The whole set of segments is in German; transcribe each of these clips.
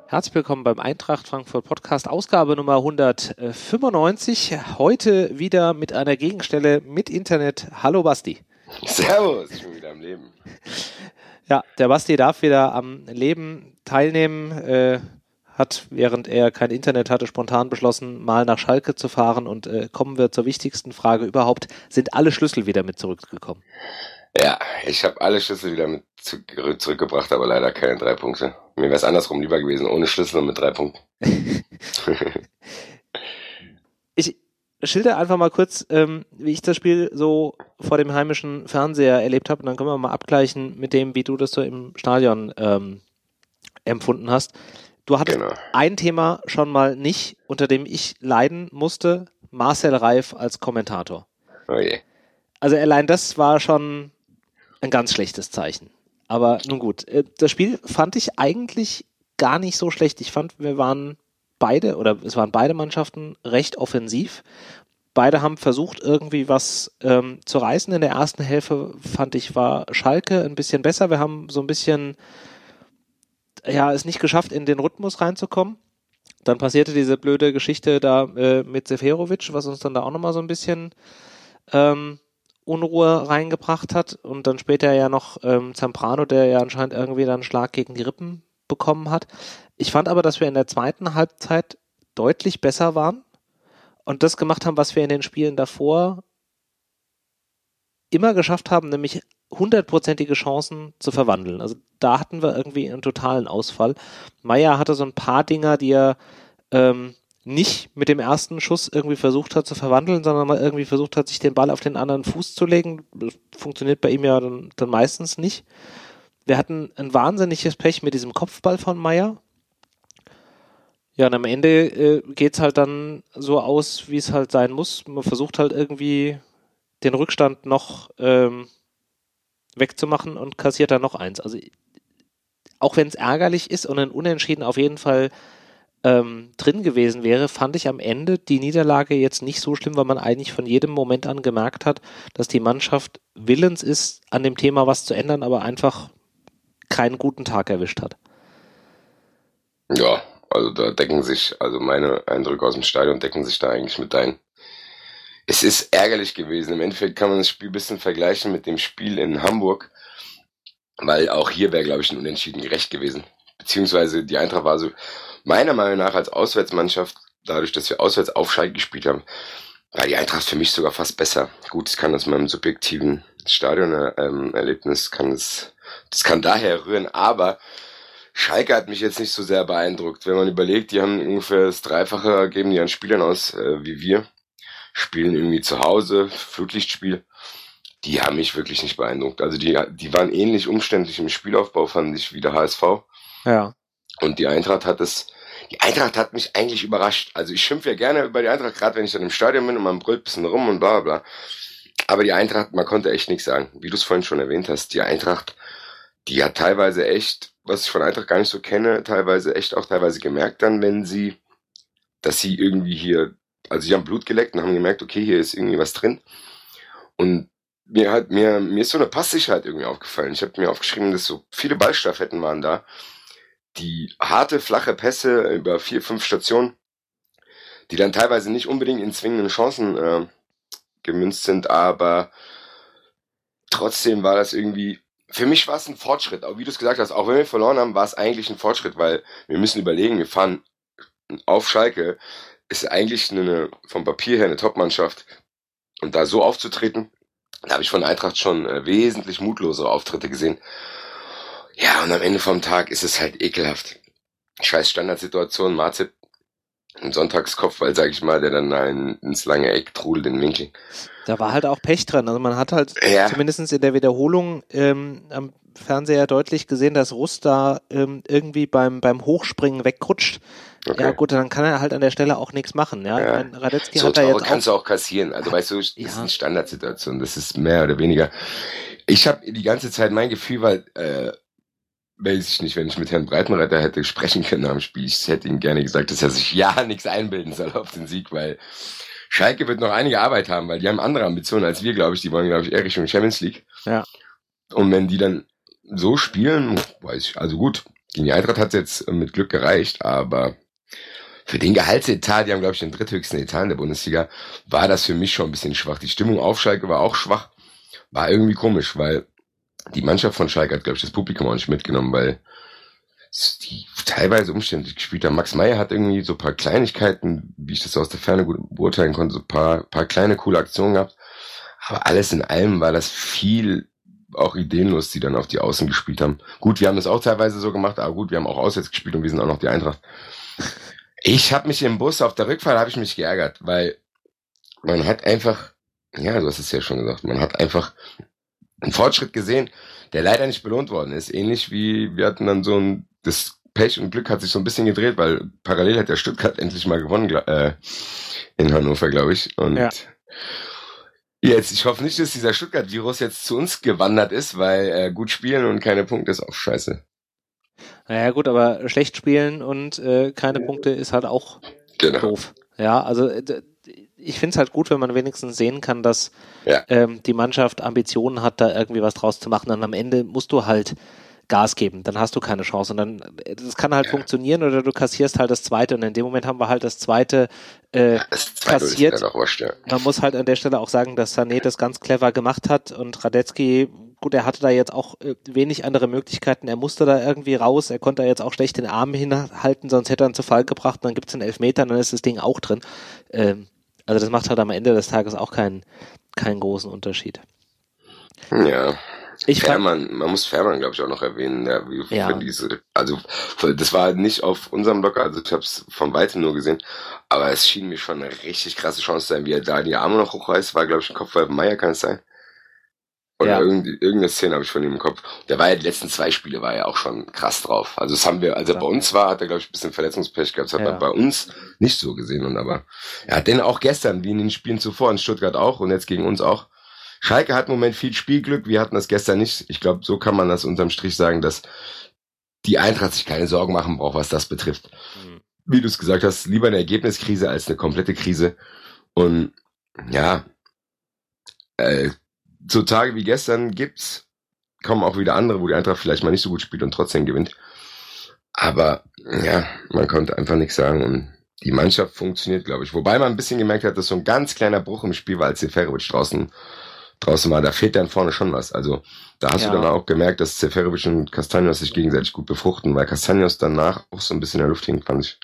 Herzlich willkommen beim Eintracht Frankfurt Podcast, Ausgabe Nummer 195. Heute wieder mit einer Gegenstelle mit Internet. Hallo Basti. Servus, ich bin wieder am Leben. Ja, der Basti darf wieder am Leben teilnehmen, hat, während er kein Internet hatte, spontan beschlossen, mal nach Schalke zu fahren und kommen wir zur wichtigsten Frage überhaupt. Sind alle Schlüssel wieder mit zurückgekommen? Ja, ich habe alle Schlüssel wieder mit zurückgebracht, aber leider keine 3 Punkte. Mir wäre es andersrum lieber gewesen, ohne Schlüssel und mit 3 Punkten. Ich schilder einfach mal kurz, wie ich das Spiel so vor dem heimischen Fernseher erlebt habe und dann können wir mal abgleichen mit dem, wie du das so im Stadion empfunden hast. Du hattest ein Thema schon mal nicht, unter dem ich leiden musste, Marcel Reif als Kommentator. Oh je. Also allein das war schon ein ganz schlechtes Zeichen. Aber nun gut, das Spiel fand ich eigentlich gar nicht so schlecht. Ich fand, es waren beide Mannschaften recht offensiv. Beide haben versucht, irgendwie was zu reißen. In der ersten Hälfte, fand ich, war Schalke ein bisschen besser. Wir haben so ein bisschen, es nicht geschafft, in den Rhythmus reinzukommen. Dann passierte diese blöde Geschichte da mit Seferovic, was uns dann da auch nochmal so ein bisschen Unruhe reingebracht hat und dann später ja noch Zamprano, der ja anscheinend irgendwie dann einen Schlag gegen die Rippen bekommen hat. Ich fand aber, dass wir in der zweiten Halbzeit deutlich besser waren und das gemacht haben, was wir in den Spielen davor immer geschafft haben, nämlich 100%ige Chancen zu verwandeln. Also da hatten wir irgendwie einen totalen Ausfall. Meier hatte so ein paar Dinger, die er nicht mit dem ersten Schuss irgendwie versucht hat zu verwandeln, sondern mal irgendwie versucht hat, sich den Ball auf den anderen Fuß zu legen. Das funktioniert bei ihm ja dann meistens nicht. Wir hatten ein wahnsinniges Pech mit diesem Kopfball von Meier. Ja, und am Ende geht's halt dann so aus, wie es halt sein muss. Man versucht halt irgendwie den Rückstand noch wegzumachen und kassiert dann noch eins. Also auch wenn es ärgerlich ist und ein Unentschieden auf jeden Fall drin gewesen wäre, fand ich am Ende die Niederlage jetzt nicht so schlimm, weil man eigentlich von jedem Moment an gemerkt hat, dass die Mannschaft willens ist, an dem Thema was zu ändern, aber einfach keinen guten Tag erwischt hat. Ja, also da decken sich, also meine Eindrücke aus dem Stadion decken sich da eigentlich mit deinen. Es ist ärgerlich gewesen. Im Endeffekt kann man das Spiel ein bisschen vergleichen mit dem Spiel in Hamburg, weil auch hier wäre, glaube ich, ein Unentschieden gerecht gewesen. Beziehungsweise die Eintracht war so, meiner Meinung nach als Auswärtsmannschaft, dadurch, dass wir auswärts auf Schalke gespielt haben, war die Eintracht für mich sogar fast besser. Gut, ich kann aus meinem subjektiven Stadion-Erlebnis, das kann daher rühren, aber Schalke hat mich jetzt nicht so sehr beeindruckt. Wenn man überlegt, die haben ungefähr das Dreifache, geben die an Spielern aus wie wir, spielen irgendwie zu Hause, Flutlichtspiel. Die haben mich wirklich nicht beeindruckt. Also die waren ähnlich umständlich im Spielaufbau, fand ich, wie der HSV. Ja. Und die Eintracht hat mich eigentlich überrascht. Also ich schimpfe ja gerne über die Eintracht, gerade wenn ich dann im Stadion bin und man brüllt ein bisschen rum und bla bla. Aber die Eintracht, man konnte echt nichts sagen. Wie du es vorhin schon erwähnt hast, die Eintracht, die hat teilweise echt, was ich von Eintracht gar nicht so kenne, teilweise gemerkt dann, dass sie irgendwie hier, also sie haben Blut geleckt und haben gemerkt, okay, hier ist irgendwie was drin. Und mir ist so eine Passsicherheit irgendwie aufgefallen. Ich habe mir aufgeschrieben, dass so viele Ballstaffetten waren da. Die harte, flache Pässe über 4, 5 Stationen, die dann teilweise nicht unbedingt in zwingenden Chancen gemünzt sind, aber trotzdem war das irgendwie, für mich war es ein Fortschritt, auch wie du es gesagt hast, auch wenn wir verloren haben, war es eigentlich ein Fortschritt, weil wir müssen überlegen, wir fahren auf Schalke, ist eigentlich vom Papier her eine Top-Mannschaft und da so aufzutreten, da habe ich von Eintracht schon wesentlich mutlosere Auftritte gesehen. Ja, und am Ende vom Tag ist es halt ekelhaft. Scheiß Standardsituation, Marzip, ein Sonntagskopfball, sag ich mal, der dann ins lange Eck trudelt in den Winkel. Da war halt auch Pech dran. Also man hat halt zumindest in der Wiederholung am Fernseher deutlich gesehen, dass Russ da irgendwie beim Hochspringen wegrutscht. Okay. Ja gut, dann kann er halt an der Stelle auch nichts machen. Ja? Radetzky so hat da jetzt kannst du auch kassieren. Also weißt du, das ist eine Standardsituation. Das ist mehr oder weniger. Ich habe die ganze Zeit mein Gefühl, weil weiß ich nicht, wenn ich mit Herrn Breitenreiter hätte sprechen können am Spiel, ich hätte ihm gerne gesagt, dass er sich nichts einbilden soll auf den Sieg, weil Schalke wird noch einige Arbeit haben, weil die haben andere Ambitionen als wir, glaube ich. Die wollen, glaube ich, eher Richtung Champions League. Ja. Und wenn die dann so spielen, weiß ich, also gut, Gegen die Eintracht hat es jetzt mit Glück gereicht, aber für den Gehaltsetat, die haben, glaube ich, den dritthöchsten Etat in der Bundesliga, war das für mich schon ein bisschen schwach. Die Stimmung auf Schalke war auch schwach. War irgendwie komisch, weil die Mannschaft von Schalke hat, glaube ich, das Publikum auch nicht mitgenommen, weil die teilweise umständlich gespielt haben. Max Meyer hat irgendwie so ein paar Kleinigkeiten, wie ich das aus der Ferne gut beurteilen konnte, so ein paar kleine, coole Aktionen gehabt. Aber alles in allem war das viel auch ideenlos, die dann auf die Außen gespielt haben. Gut, wir haben das auch teilweise so gemacht, aber gut, wir haben auch auswärts gespielt und wir sind auch noch die Eintracht. Ich habe mich im Bus auf der Rückfahrt habe ich mich geärgert, weil man hat einfach, ja, du hast es ja schon gesagt, man hat einfach einen Fortschritt gesehen, der leider nicht belohnt worden ist. Ähnlich wie wir hatten dann das Pech und Glück hat sich so ein bisschen gedreht, weil parallel hat der Stuttgart endlich mal gewonnen in Hannover, glaube ich. Und jetzt, ich hoffe nicht, dass dieser Stuttgart-Virus jetzt zu uns gewandert ist, weil gut spielen und keine Punkte ist auch scheiße. Naja gut, aber schlecht spielen und keine Punkte ist halt auch doof. Ja, also ich finde es halt gut, wenn man wenigstens sehen kann, dass die Mannschaft Ambitionen hat, da irgendwie was draus zu machen. Und am Ende musst du halt Gas geben, dann hast du keine Chance. Und dann, das kann halt funktionieren oder du kassierst halt das Zweite. Und in dem Moment haben wir halt das Zweite kassiert. Man muss halt an der Stelle auch sagen, dass Sané das ganz clever gemacht hat und Radetzky, gut, er hatte da jetzt auch wenig andere Möglichkeiten. Er musste da irgendwie raus. Er konnte da jetzt auch schlecht den Arm hinhalten, sonst hätte er ihn zu Fall gebracht. Und dann gibt's einen Elfmeter und dann ist das Ding auch drin. Also das macht halt am Ende des Tages auch keinen großen Unterschied. Ja. Man muss Fährmann, glaube ich, auch noch erwähnen. Also das war nicht auf unserem Blog, also ich habe es von Weitem nur gesehen, aber es schien mir schon eine richtig krasse Chance zu sein, wie er da die Arme noch hochreißt, war, glaube ich, ein Kopfball von Meier, kann es sein? Oder irgendeine Szene habe ich von ihm im Kopf. Der war ja die letzten 2 Spiele war ja auch schon krass drauf. Also das haben wir, als er bei uns war, hat er, glaube ich, ein bisschen Verletzungspech gehabt. Das hat er bei uns nicht so gesehen. Aber er hat den auch gestern, wie in den Spielen zuvor, in Stuttgart auch und jetzt gegen uns auch. Schalke hat im Moment viel Spielglück, wir hatten das gestern nicht. Ich glaube, so kann man das unterm Strich sagen, dass die Eintracht sich keine Sorgen machen braucht, was das betrifft. Wie du es gesagt hast, lieber eine Ergebniskrise als eine komplette Krise. Und ja, so Tage wie gestern kommen auch wieder andere, wo die Eintracht vielleicht mal nicht so gut spielt und trotzdem gewinnt. Aber ja, man konnte einfach nichts sagen und die Mannschaft funktioniert, glaube ich. Wobei man ein bisschen gemerkt hat, dass so ein ganz kleiner Bruch im Spiel war, als Seferovic draußen war. Da fehlt dann vorne schon was. Also da hast du dann auch gemerkt, dass Seferovic und Castaños sich gegenseitig gut befruchten, weil Castaños danach auch so ein bisschen in der Luft hing, fand ich.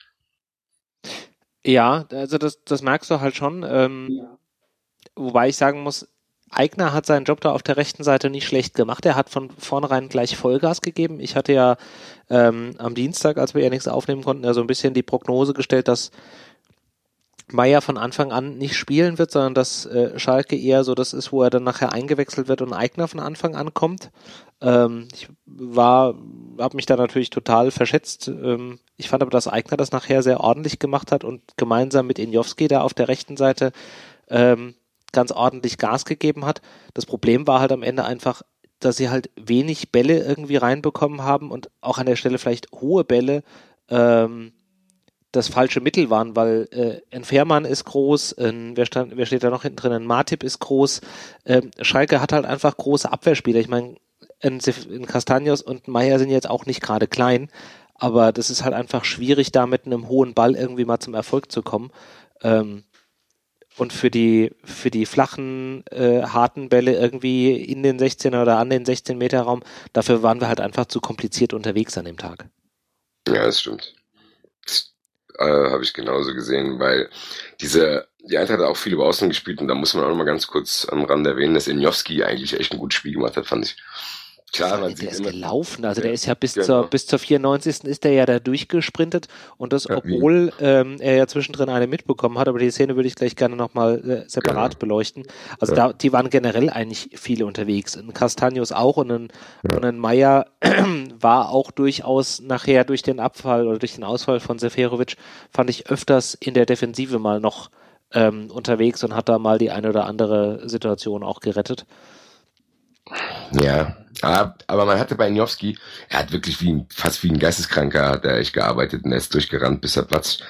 Ja, also das merkst du halt schon. Wobei ich sagen muss, Aigner hat seinen Job da auf der rechten Seite nicht schlecht gemacht. Er hat von vornherein gleich Vollgas gegeben. Ich hatte ja am Dienstag, als wir ja nichts aufnehmen konnten, ja so ein bisschen die Prognose gestellt, dass Meier von Anfang an nicht spielen wird, sondern dass Schalke eher so das ist, wo er dann nachher eingewechselt wird und Aigner von Anfang an kommt. Ich habe mich da natürlich total verschätzt. Ich fand aber, dass Aigner das nachher sehr ordentlich gemacht hat und gemeinsam mit Injowski da auf der rechten Seite ganz ordentlich Gas gegeben hat. Das Problem war halt am Ende einfach, dass sie halt wenig Bälle irgendwie reinbekommen haben und auch an der Stelle vielleicht hohe Bälle das falsche Mittel waren, weil ein Fährmann ist groß, wer steht da noch hinten drin? Ein Matip ist groß. Schalke hat halt einfach große Abwehrspieler. Ich meine, ein Castaños und Meier sind jetzt auch nicht gerade klein, aber das ist halt einfach schwierig, da mit einem hohen Ball irgendwie mal zum Erfolg zu kommen. Und für die flachen, harten Bälle irgendwie in den 16er oder an den 16-Meter-Raum, dafür waren wir halt einfach zu kompliziert unterwegs an dem Tag. Ja, das stimmt. Habe ich genauso gesehen, weil die Eintracht hat auch viel über Außen gespielt und da muss man auch noch mal ganz kurz am Rand erwähnen, dass Injowski eigentlich echt ein gutes Spiel gemacht hat, fand ich. Klar, man der ist gelaufen, also der ist ja bis zur 94. ist der ja da durchgesprintet und das, obwohl er ja zwischendrin eine mitbekommen hat, aber die Szene würde ich gleich gerne nochmal separat beleuchten. Also die waren generell eigentlich viele unterwegs. Ein Castaños auch und ein Meier war auch durchaus nachher durch den Abfall oder durch den Ausfall von Seferovic, fand ich öfters in der Defensive mal noch unterwegs und hat da mal die eine oder andere Situation auch gerettet. Ja, aber man hatte bei Injowski, er hat wirklich fast wie ein Geisteskranker hat er echt gearbeitet und er ist durchgerannt, bis er platzt.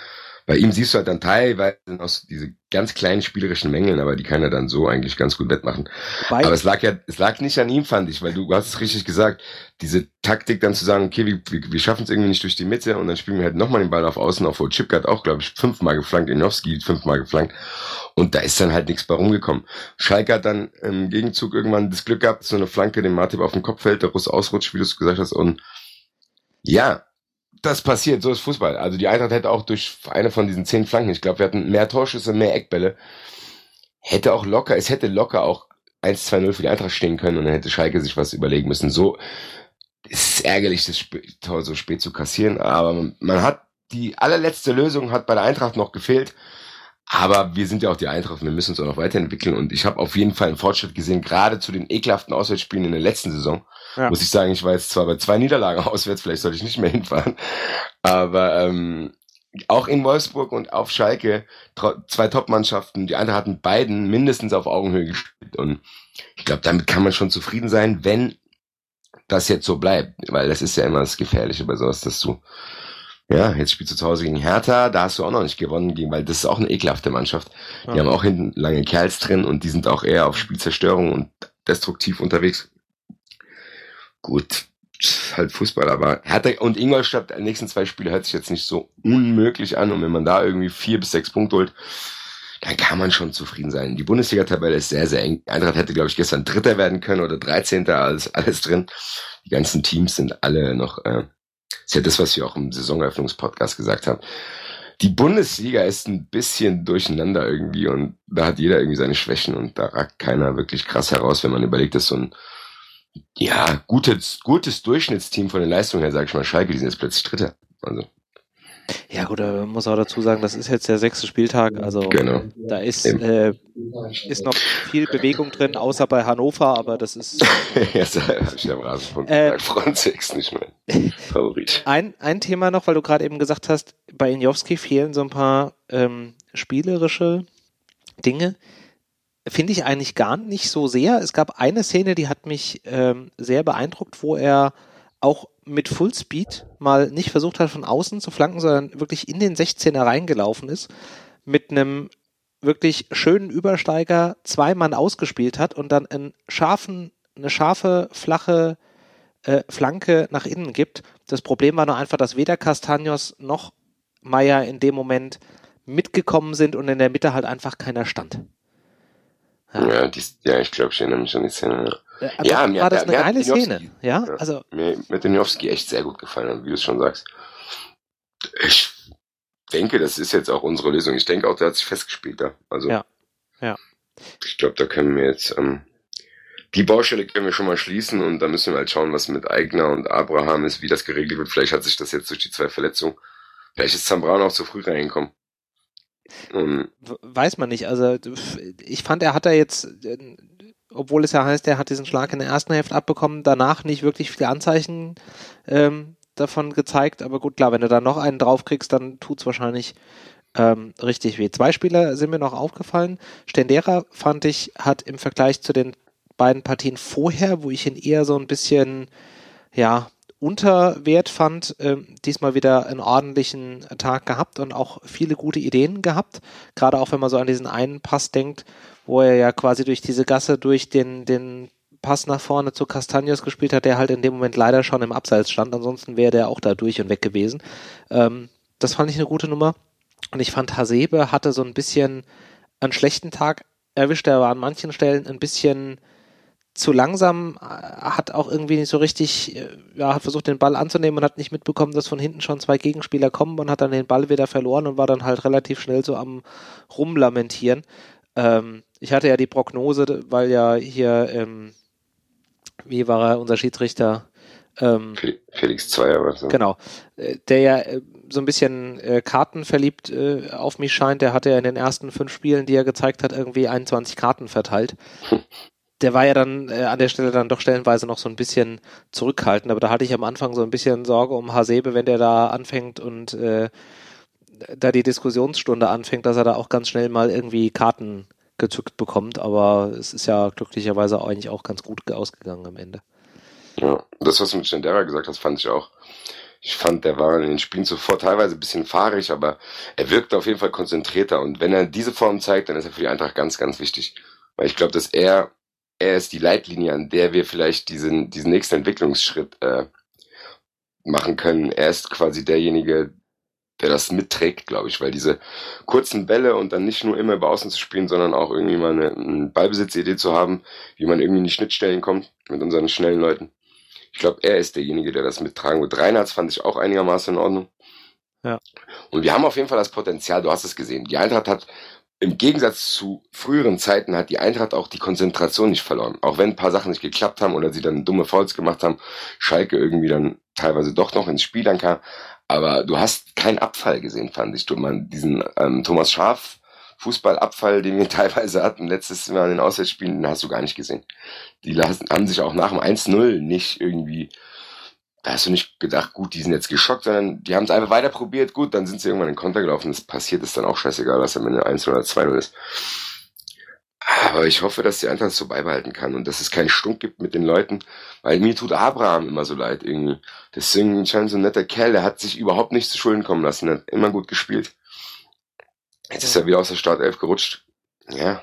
Bei ihm siehst du halt dann teilweise noch so diese ganz kleinen spielerischen Mängeln, aber die kann er dann so eigentlich ganz gut wettmachen. Aber es lag nicht an ihm, fand ich, weil du hast es richtig gesagt, diese Taktik dann zu sagen, okay, wir schaffen es irgendwie nicht durch die Mitte und dann spielen wir halt nochmal den Ball auf Außen, auf Chipka hat auch, glaube ich, 5-mal geflankt, Inowski 5-mal geflankt und da ist dann halt nichts bei rumgekommen. Schalke hat dann im Gegenzug irgendwann das Glück gehabt, dass so eine Flanke dem Matip auf den Kopf fällt, der Russ ausrutscht, wie du es gesagt hast, und ja, das passiert, so ist Fußball. Also die Eintracht hätte auch durch eine von diesen 10 Flanken, ich glaube, wir hatten mehr Torschüsse, mehr Eckbälle, es hätte locker auch 1-2-0 für die Eintracht stehen können und dann hätte Schalke sich was überlegen müssen. So ist es ärgerlich, das Tor so spät zu kassieren, aber man hat die allerletzte Lösung hat bei der Eintracht noch gefehlt. Aber wir sind ja auch die Eintracht, wir müssen uns auch noch weiterentwickeln und ich habe auf jeden Fall einen Fortschritt gesehen, gerade zu den ekelhaften Auswärtsspielen in der letzten Saison. Ja. Muss ich sagen, ich war jetzt zwar bei 2 Niederlagen auswärts, vielleicht sollte ich nicht mehr hinfahren, aber auch in Wolfsburg und auf Schalke 2 Top-Mannschaften, die Eintracht hatten beiden mindestens auf Augenhöhe gespielt und ich glaube, damit kann man schon zufrieden sein, wenn das jetzt so bleibt, weil das ist ja immer das Gefährliche bei sowas, dass du jetzt spielst du zu Hause gegen Hertha, da hast du auch noch nicht gewonnen, weil das ist auch eine ekelhafte Mannschaft. Ja. Die haben auch hinten lange Kerls drin und die sind auch eher auf Spielzerstörung und destruktiv unterwegs. Gut, halt Fußball, aber Hertha und Ingolstadt, die nächsten 2 Spiele hört sich jetzt nicht so unmöglich an und wenn man da irgendwie 4 bis 6 Punkte holt, dann kann man schon zufrieden sein. Die Bundesliga-Tabelle ist sehr, sehr eng. Eintracht hätte, glaube ich, gestern Dritter werden können oder 13. alles drin. Die ganzen Teams sind alle noch ist ja das, was wir auch im Saisoneröffnungspodcast gesagt haben. Die Bundesliga ist ein bisschen durcheinander irgendwie und da hat jeder irgendwie seine Schwächen und da ragt keiner wirklich krass heraus, wenn man überlegt, dass so ein gutes Durchschnittsteam von den Leistungen her, sag ich mal, Schalke, die sind jetzt plötzlich Dritter. Also. Ja gut, aber man muss auch dazu sagen, das ist jetzt der 6. Spieltag, also genau. Da ist noch viel Bewegung drin, außer bei Hannover, aber das ist... Jetzt habe ich am Rasenfunk gesagt, Front 6 nicht mein Favorit. Ein Thema noch, weil du gerade eben gesagt hast, bei Injowski fehlen so ein paar spielerische Dinge. Finde ich eigentlich gar nicht so sehr. Es gab eine Szene, die hat mich sehr beeindruckt, wo er auch mit Fullspeed mal nicht versucht hat, von außen zu flanken, sondern wirklich in den 16er reingelaufen ist, mit einem wirklich schönen Übersteiger 2 Mann ausgespielt hat und dann eine scharfe, flache Flanke nach innen gibt. Das Problem war nur einfach, dass weder Castaños noch Meier in dem Moment mitgekommen sind und in der Mitte halt einfach keiner stand. Ja, ich glaube, ich erinnere mich an die Szene. Mir war das eine geile Szene. Ja, also mir hat Injowski echt sehr gut gefallen, wie du es schon sagst. Ich denke, das ist jetzt auch unsere Lösung. Ich denke auch, der hat sich festgespielt da. Also, ja. Ich glaube, da können wir jetzt die Baustelle können wir schon mal schließen und dann müssen wir halt schauen, was mit Aigner und Abraham ist, wie das geregelt wird. Vielleicht hat sich das jetzt durch die 2 Verletzungen. Vielleicht ist Zambrano auch zu früh reingekommen. Weiß man nicht. Also ich fand, er hat da jetzt, obwohl es ja heißt, er hat diesen Schlag in der ersten Hälfte abbekommen, danach nicht wirklich viele Anzeichen davon gezeigt. Aber gut, klar, wenn du da noch einen draufkriegst, dann tut's wahrscheinlich richtig weh. 2 Spieler sind mir noch aufgefallen. Stendera, fand ich, hat im Vergleich zu den beiden Partien vorher, wo ich ihn eher so ein bisschen, unter Wert fand, diesmal wieder einen ordentlichen Tag gehabt und auch viele gute Ideen gehabt. Gerade auch, wenn man so an diesen einen Pass denkt, wo er ja quasi durch diese Gasse, durch den Pass nach vorne zu Castaños gespielt hat, der halt in dem Moment leider schon im Abseits stand. Ansonsten wäre der auch da durch und weg gewesen. Das fand ich eine gute Nummer. Und ich fand, Hasebe hatte so ein bisschen einen schlechten Tag erwischt. Er war an manchen Stellen ein bisschen zu langsam, hat auch irgendwie nicht so richtig, hat versucht den Ball anzunehmen und hat nicht mitbekommen, dass von hinten schon 2 Gegenspieler kommen und hat dann den Ball wieder verloren und war dann halt relativ schnell so am Rumlamentieren. Ich hatte ja die Prognose, weil ja hier, wie war er, unser Schiedsrichter? Felix Zweier war so. Genau, der ja so ein bisschen kartenverliebt auf mich scheint. Der hatte ja in den ersten 5 Spielen, die er gezeigt hat, irgendwie 21 Karten verteilt. Der war ja dann an der Stelle dann doch stellenweise noch so ein bisschen zurückhaltend, aber da hatte ich am Anfang so ein bisschen Sorge um Hasebe, wenn der da anfängt und da die Diskussionsstunde anfängt, dass er da auch ganz schnell mal irgendwie Karten gezückt bekommt, aber es ist ja glücklicherweise eigentlich auch ganz gut ausgegangen am Ende. Ja, das, was du mit Stendera gesagt hast, fand ich auch. Ich fand, der war in den Spielen zuvor teilweise ein bisschen fahrig, aber er wirkte auf jeden Fall konzentrierter. Und wenn er diese Form zeigt, dann ist er für die Eintracht ganz, ganz wichtig. Weil ich glaube, dass er ist die Leitlinie, an der wir vielleicht diesen nächsten Entwicklungsschritt machen können. Er ist quasi derjenige, der das mitträgt, glaube ich, weil diese kurzen Bälle und dann nicht nur immer über Außen zu spielen, sondern auch irgendwie mal eine Ballbesitzidee zu haben, wie man irgendwie in die Schnittstellen kommt mit unseren schnellen Leuten. Ich glaube, er ist derjenige, der das mittragen wird. Reinhardt fand ich auch einigermaßen in Ordnung. Ja. Und wir haben auf jeden Fall das Potenzial, du hast es gesehen. Die Eintracht hat, im Gegensatz zu früheren Zeiten, hat die Eintracht auch die Konzentration nicht verloren. Auch wenn ein paar Sachen nicht geklappt haben oder sie dann dumme Fouls gemacht haben, Schalke irgendwie dann teilweise doch noch ins Spiel dann kam. Aber du hast keinen Abfall gesehen, fand ich. Diesen Thomas Schaaf Fußballabfall, den wir teilweise hatten, letztes Mal in den Auswärtsspielen, den hast du gar nicht gesehen. Die haben sich auch nach dem 1-0 nicht irgendwie, da hast du nicht gedacht, gut, die sind jetzt geschockt, sondern die haben es einfach weiter probiert, gut, dann sind sie irgendwann in den Konter gelaufen, das passiert, ist dann auch scheißegal, was am Ende 1 oder 2-0 ist. Aber ich hoffe, dass die Eintracht es so beibehalten kann und dass es keinen Stunk gibt mit den Leuten, weil mir tut Abraham immer so leid irgendwie. Deswegen scheint so ein netter Kerl, der hat sich überhaupt nicht zu Schulden kommen lassen, der hat immer gut gespielt. Jetzt ist er wieder aus der Startelf gerutscht. Ja.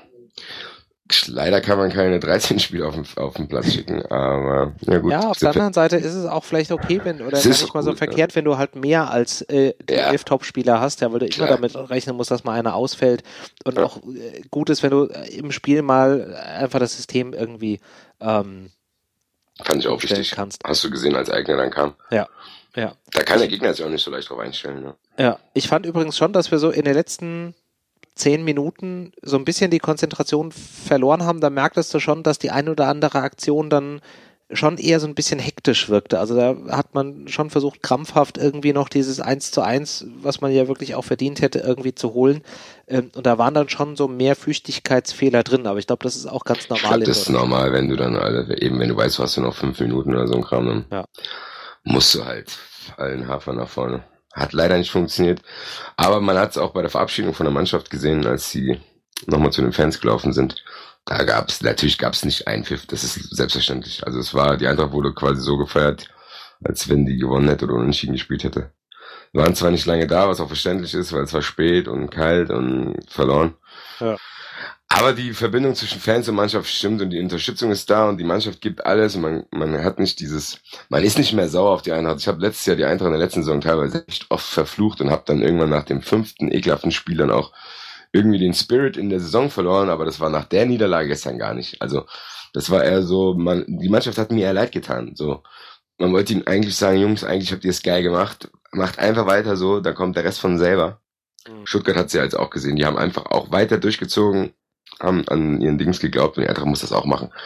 Leider kann man keine 13 Spieler auf den Platz schicken, aber ja gut. Ja, auf der anderen Seite ist es auch vielleicht okay, wenn, oder gar nicht mal so verkehrt, wenn du halt mehr als die 11 Top-Spieler hast, ja, weil du immer damit rechnen musst, dass mal einer ausfällt und auch gut ist, wenn du im Spiel mal einfach das System irgendwie fand ich auch wichtig. Kannst. Hast du gesehen, als Eigner dann kam? Ja. Da kann der Gegner sich auch nicht so leicht drauf einstellen. Ne? Ja, ich fand übrigens schon, dass wir so in den letzten 10 Minuten so ein bisschen die Konzentration verloren haben. Da merktest du schon, dass die eine oder andere Aktion dann schon eher so ein bisschen hektisch wirkte. Also da hat man schon versucht, krampfhaft irgendwie noch dieses 1:1, was man ja wirklich auch verdient hätte, irgendwie zu holen. Und da waren dann schon so mehr Flüchtigkeitsfehler drin. Aber ich glaube, das ist auch ganz normal. Ich glaub, das ist normal, wenn du dann, eben wenn du weißt, hast du noch 5 Minuten oder so ein Kram, dann musst du halt allen Hafer nach vorne. Hat leider nicht funktioniert. Aber man hat es auch bei der Verabschiedung von der Mannschaft gesehen, als sie nochmal zu den Fans gelaufen sind. Natürlich gab es nicht einen Pfiff, das ist selbstverständlich. Also die Eintracht wurde quasi so gefeiert, als wenn die gewonnen hätte oder unentschieden gespielt hätte. Wir waren zwar nicht lange da, was auch verständlich ist, weil es war spät und kalt und verloren. Ja. Aber die Verbindung zwischen Fans und Mannschaft stimmt und die Unterstützung ist da und die Mannschaft gibt alles und man hat nicht man ist nicht mehr sauer auf die Eintracht. Ich habe letztes Jahr die Eintracht in der letzten Saison teilweise echt oft verflucht und habe dann irgendwann nach dem 5. ekelhaften Spiel dann auch irgendwie den Spirit in der Saison verloren, aber das war nach der Niederlage gestern gar nicht. Also das war eher so, die Mannschaft hat mir eher leid getan. So, man wollte ihnen eigentlich sagen, Jungs, eigentlich habt ihr es geil gemacht, macht einfach weiter so, da kommt der Rest von selber. Stuttgart hat sie ja jetzt auch gesehen, die haben einfach auch weiter durchgezogen, haben an ihren Dings geglaubt und die Eintracht muss das auch machen.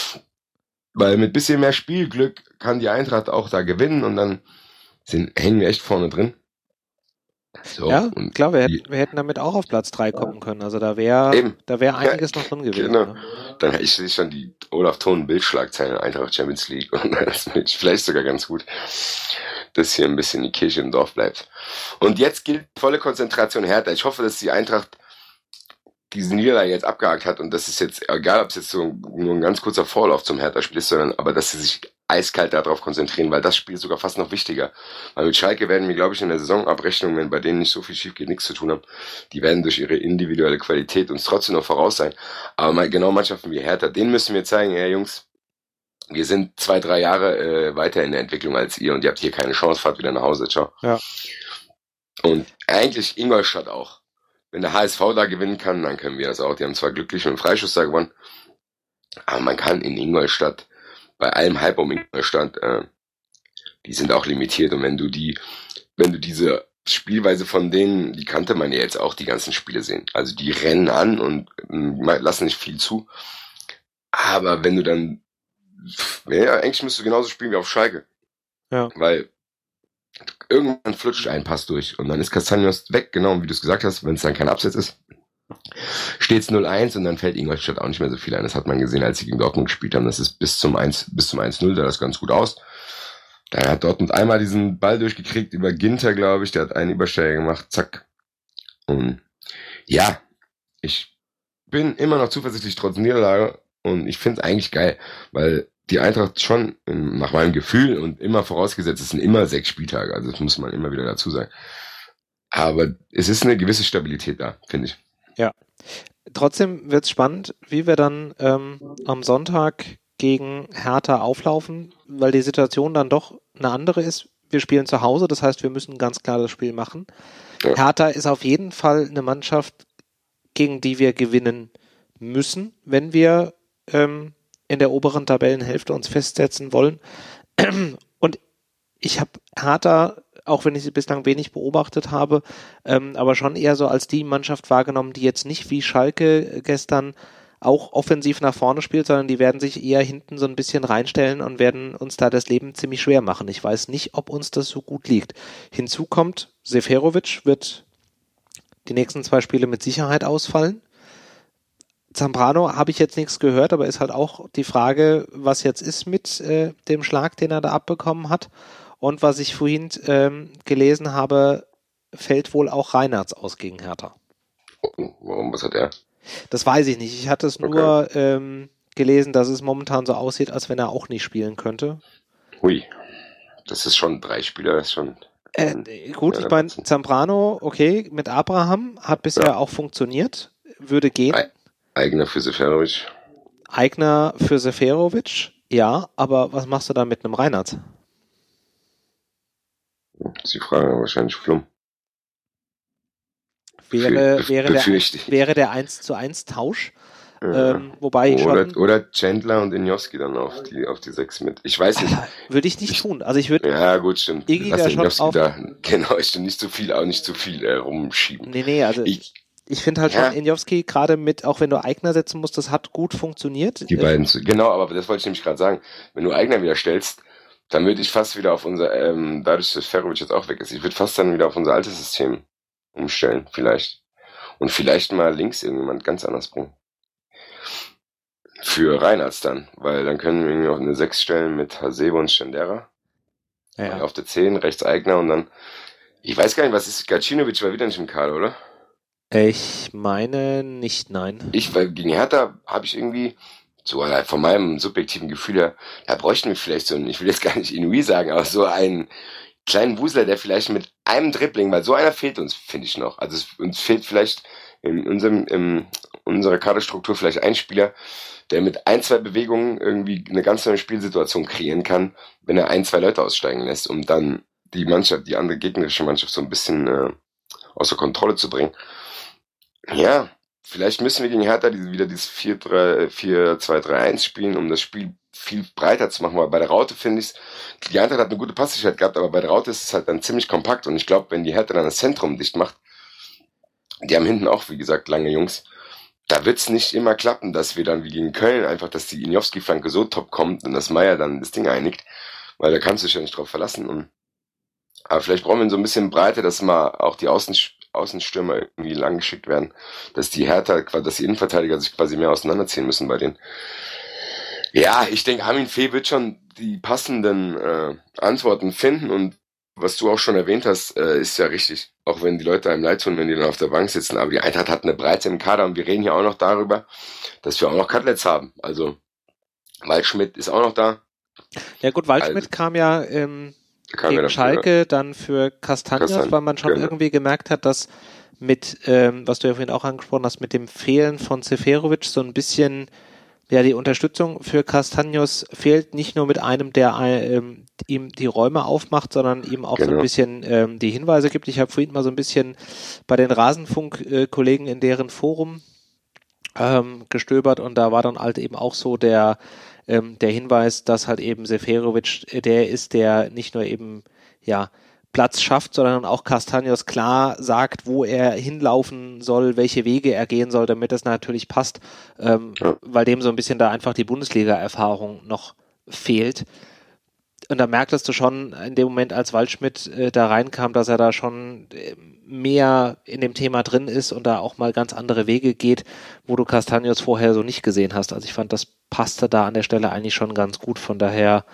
Weil mit bisschen mehr Spielglück kann die Eintracht auch da gewinnen und dann hängen wir echt vorne drin. So, ja, klar, wir hätten damit auch auf Platz 3 kommen können. Also da wäre einiges noch drin gewesen. Genau. Ne? Dann hätte ich schon die Olaf Thon Bildschlagzeilen Eintracht Champions League und das ist vielleicht sogar ganz gut, dass hier ein bisschen die Kirche im Dorf bleibt. Und jetzt gilt volle Konzentration Hertha. Ich hoffe, dass die Eintracht diese Niederlage jetzt abgehakt hat und das ist jetzt, egal ob es jetzt so nur ein ganz kurzer Vorlauf zum Hertha-Spiel ist, sondern aber dass sie sich eiskalt darauf konzentrieren, weil das Spiel ist sogar fast noch wichtiger. Weil mit Schalke werden wir, glaube ich, in der Saisonabrechnung, wenn bei denen nicht so viel schief geht, nichts zu tun haben. Die werden durch ihre individuelle Qualität uns trotzdem noch voraus sein. Aber genau Mannschaften wie Hertha, denen müssen wir zeigen, Jungs, wir sind 2-3 Jahre weiter in der Entwicklung als ihr und ihr habt hier keine Chance, fahrt wieder nach Hause, ciao. Ja. Und eigentlich Ingolstadt auch. Wenn der HSV da gewinnen kann, dann können wir das auch. Die haben zwar glücklich mit dem Freischuss da gewonnen, aber man kann in Ingolstadt, bei allem Hype um Ingolstadt, die sind auch limitiert. Und wenn du diese Spielweise von denen, die kannte man ja jetzt auch die ganzen Spiele sehen. Also die rennen an und lassen nicht viel zu. Aber wenn du dann, eigentlich müsstest du genauso spielen wie auf Schalke. Ja. Weil irgendwann flutscht ein Pass durch und dann ist Castaños weg, genau wie du es gesagt hast, wenn es dann kein Abseits ist. Steht's 0-1 und dann fällt Ingolstadt auch nicht mehr so viel ein. Das hat man gesehen, als sie gegen Dortmund gespielt haben. Das ist bis zum 1-0, da das ganz gut aus. Da hat Dortmund einmal diesen Ball durchgekriegt über Ginter, glaube ich. Der hat einen Übersteiger gemacht, zack. Und ja, ich bin immer noch zuversichtlich trotz Niederlage und ich finde es eigentlich geil, weil die Eintracht schon nach meinem Gefühl und immer vorausgesetzt, es sind immer 6 Spieltage, also das muss man immer wieder dazu sagen. Aber es ist eine gewisse Stabilität da, finde ich. Ja. Trotzdem wird es spannend, wie wir dann am Sonntag gegen Hertha auflaufen, weil die Situation dann doch eine andere ist. Wir spielen zu Hause, das heißt, wir müssen ganz klar das Spiel machen. Ja. Hertha ist auf jeden Fall eine Mannschaft, gegen die wir gewinnen müssen, wenn wir in der oberen Tabellenhälfte uns festsetzen wollen. Und ich habe Hertha, auch wenn ich sie bislang wenig beobachtet habe, aber schon eher so als die Mannschaft wahrgenommen, die jetzt nicht wie Schalke gestern auch offensiv nach vorne spielt, sondern die werden sich eher hinten so ein bisschen reinstellen und werden uns da das Leben ziemlich schwer machen. Ich weiß nicht, ob uns das so gut liegt. Hinzu kommt, Seferovic wird die nächsten 2 Spiele mit Sicherheit ausfallen. Zambrano habe ich jetzt nichts gehört, aber ist halt auch die Frage, was jetzt ist mit dem Schlag, den er da abbekommen hat. Und was ich vorhin gelesen habe, fällt wohl auch Reinhardt aus gegen Hertha. Warum? Was hat er? Das weiß ich nicht. Ich hatte es nur gelesen, dass es momentan so aussieht, als wenn er auch nicht spielen könnte. Hui, das ist schon 3 Spieler, das ist schon... gut, ich meine, Zambrano, okay, mit Abraham, hat bisher auch funktioniert, würde gehen. Eigner für Seferovic. Eigner für Seferovic, ja, aber was machst du da mit einem Reinhardt? Sie fragen wahrscheinlich Flum. Wäre der 1:1 Tausch, wobei ich oder Chandler und Injowski dann auf die 6 mit. Ich weiß nicht. Würde ich nicht tun. Also ich würde. Ja, gut, stimmt. Iggy da schon auf, genau, ich will nicht zu viel rumschieben. Nee, also ich finde halt schon Injowski gerade mit, auch wenn du Eigner setzen musst, das hat gut funktioniert. Die beiden, genau, aber das wollte ich nämlich gerade sagen. Wenn du Eigner wieder stellst, dann würde ich fast wieder auf unser, dadurch, dass Ferovic jetzt auch weg ist, ich würde fast dann wieder auf unser altes System umstellen, vielleicht. Und vielleicht mal links irgendjemand ganz anders bringen. Für Reinhardt dann, weil dann können wir irgendwie auf eine 6 stellen mit Hasebe und Schendera. Ja. Auf der 10, rechts Eigner und dann, ich weiß gar nicht, was ist, Gacinovic war wieder nicht im Kader, oder? Ich meine nicht, nein. Weil gegen Hertha habe ich irgendwie, so von meinem subjektiven Gefühl her, da bräuchten wir vielleicht so einen, ich will jetzt gar nicht Inui sagen, aber so einen kleinen Wusler, der vielleicht mit einem Dribbling, weil so einer fehlt uns, finde ich noch. Also uns fehlt vielleicht in unserer Kaderstruktur vielleicht ein Spieler, der mit 1-2 Bewegungen irgendwie eine ganz neue Spielsituation kreieren kann, wenn er 1-2 Leute aussteigen lässt, um dann die andere gegnerische Mannschaft so ein bisschen außer Kontrolle zu bringen. Ja, vielleicht müssen wir gegen Hertha wieder dieses 4-2-3-1 spielen, um das Spiel viel breiter zu machen, weil bei der Raute finde ich, die Eintracht hat eine gute Passsicherheit gehabt, aber bei der Raute ist es halt dann ziemlich kompakt und ich glaube, wenn die Hertha dann das Zentrum dicht macht, die haben hinten auch, wie gesagt, lange Jungs, da wird's nicht immer klappen, dass wir dann wie gegen Köln einfach, dass die Injowski-Flanke so top kommt und dass Meier dann das Ding einigt, weil da kannst du dich ja nicht drauf verlassen. Aber vielleicht brauchen wir so ein bisschen Breite, dass mal auch die Außenstürmer irgendwie lang geschickt werden, dass die Innenverteidiger sich quasi mehr auseinanderziehen müssen bei denen. Ja, ich denke, Armin Fee wird schon die passenden Antworten finden und was du auch schon erwähnt hast, ist ja richtig. Auch wenn die Leute einem leid tun, wenn die dann auf der Bank sitzen. Aber die Eintracht hat eine Breite im Kader und wir reden hier auch noch darüber, dass wir auch noch Cutlets haben. Also Waldschmidt ist auch noch da. Ja gut, Waldschmidt kam ja gegen Schalke dann für Castaños, weil man schon irgendwie gemerkt hat, dass mit, was du ja vorhin auch angesprochen hast, mit dem Fehlen von Seferovic so ein bisschen die Unterstützung für Castaños fehlt, nicht nur mit einem, der ihm die Räume aufmacht, sondern ihm auch so ein bisschen die Hinweise gibt. Ich habe vorhin mal so ein bisschen bei den Rasenfunk-Kollegen in deren Forum gestöbert und da war dann halt eben auch so der Hinweis, dass halt eben Seferovic der ist, der nicht nur eben Platz schafft, sondern auch Castaños klar sagt, wo er hinlaufen soll, welche Wege er gehen soll, damit das natürlich passt, weil dem so ein bisschen da einfach die Bundesliga-Erfahrung noch fehlt. Und da merktest du schon in dem Moment, als Waldschmidt da reinkam, dass er da schon mehr in dem Thema drin ist und da auch mal ganz andere Wege geht, wo du Castaños vorher so nicht gesehen hast. Also ich fand, das passte da an der Stelle eigentlich schon ganz gut. Von daher